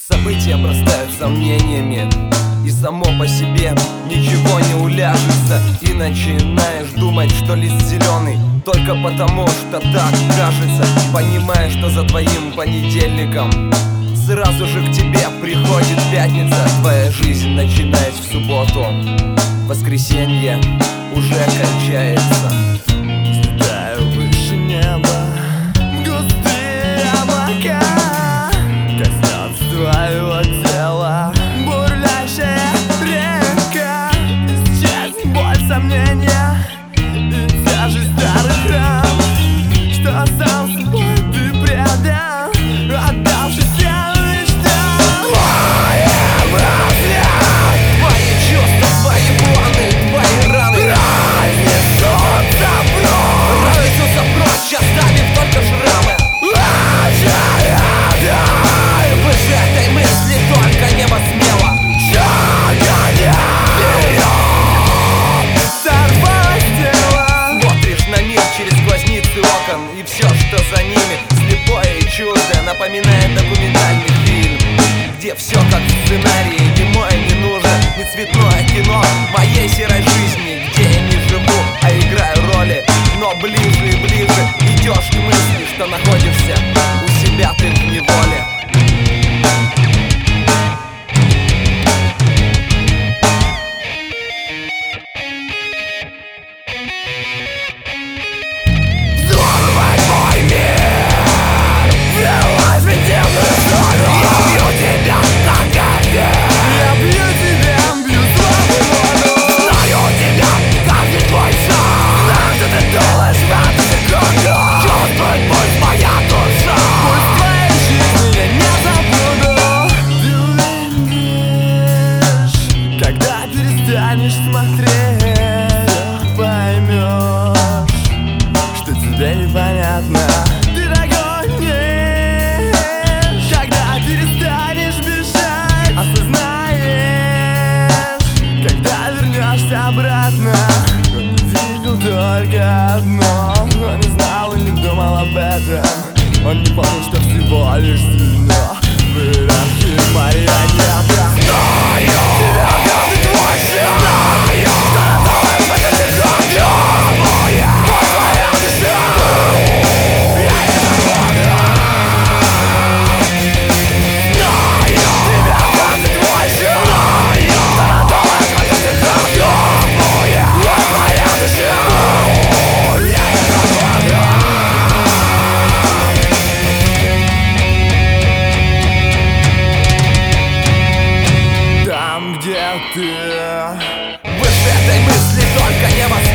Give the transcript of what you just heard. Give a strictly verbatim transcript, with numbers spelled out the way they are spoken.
События обрастают сомнениями, и само по себе ничего не уляжется. И начинаешь думать, что лист зеленый только потому, что так кажется. Понимаешь, что за твоим понедельником сразу же к тебе приходит пятница. Твоя жизнь начинает в субботу, воскресенье уже кончается. Взлетаю выше неба, густые облака коснется твоего тела бурлящая река. Исчезнет боль, сомнения и тяжесть старых ран, что сам собой ты предал, отдавшись всем мечтам. Мои мысли, твои чувства, твои планы, твои раны разнесутся прочь, разнесутся прочь, оставив только шрамы. Выше этой мысли только небо смело шагает вперед. Сорвалось тело, Смотришь на мир через глазницы окон, и все, что за ними, слепое и чуждое, напоминает документальный фильм, где все как в сценарии. Немое не нужно, не цветное кино моей серой жизни, где я не живу, а играю роли. Но ближе и ближе идешь к мысли, что находишься у себя ты в неволе. перестанешь смотреть, поймешь, что тебе непонятно. Ты догонишь, когда перестанешь бежать, осознаешь, когда вернешься обратно. Он видел только одно, он не знал и не думал об этом. Он не понял, что всего лишь звено в иерархии марионеток. Выше этой мысли только небо.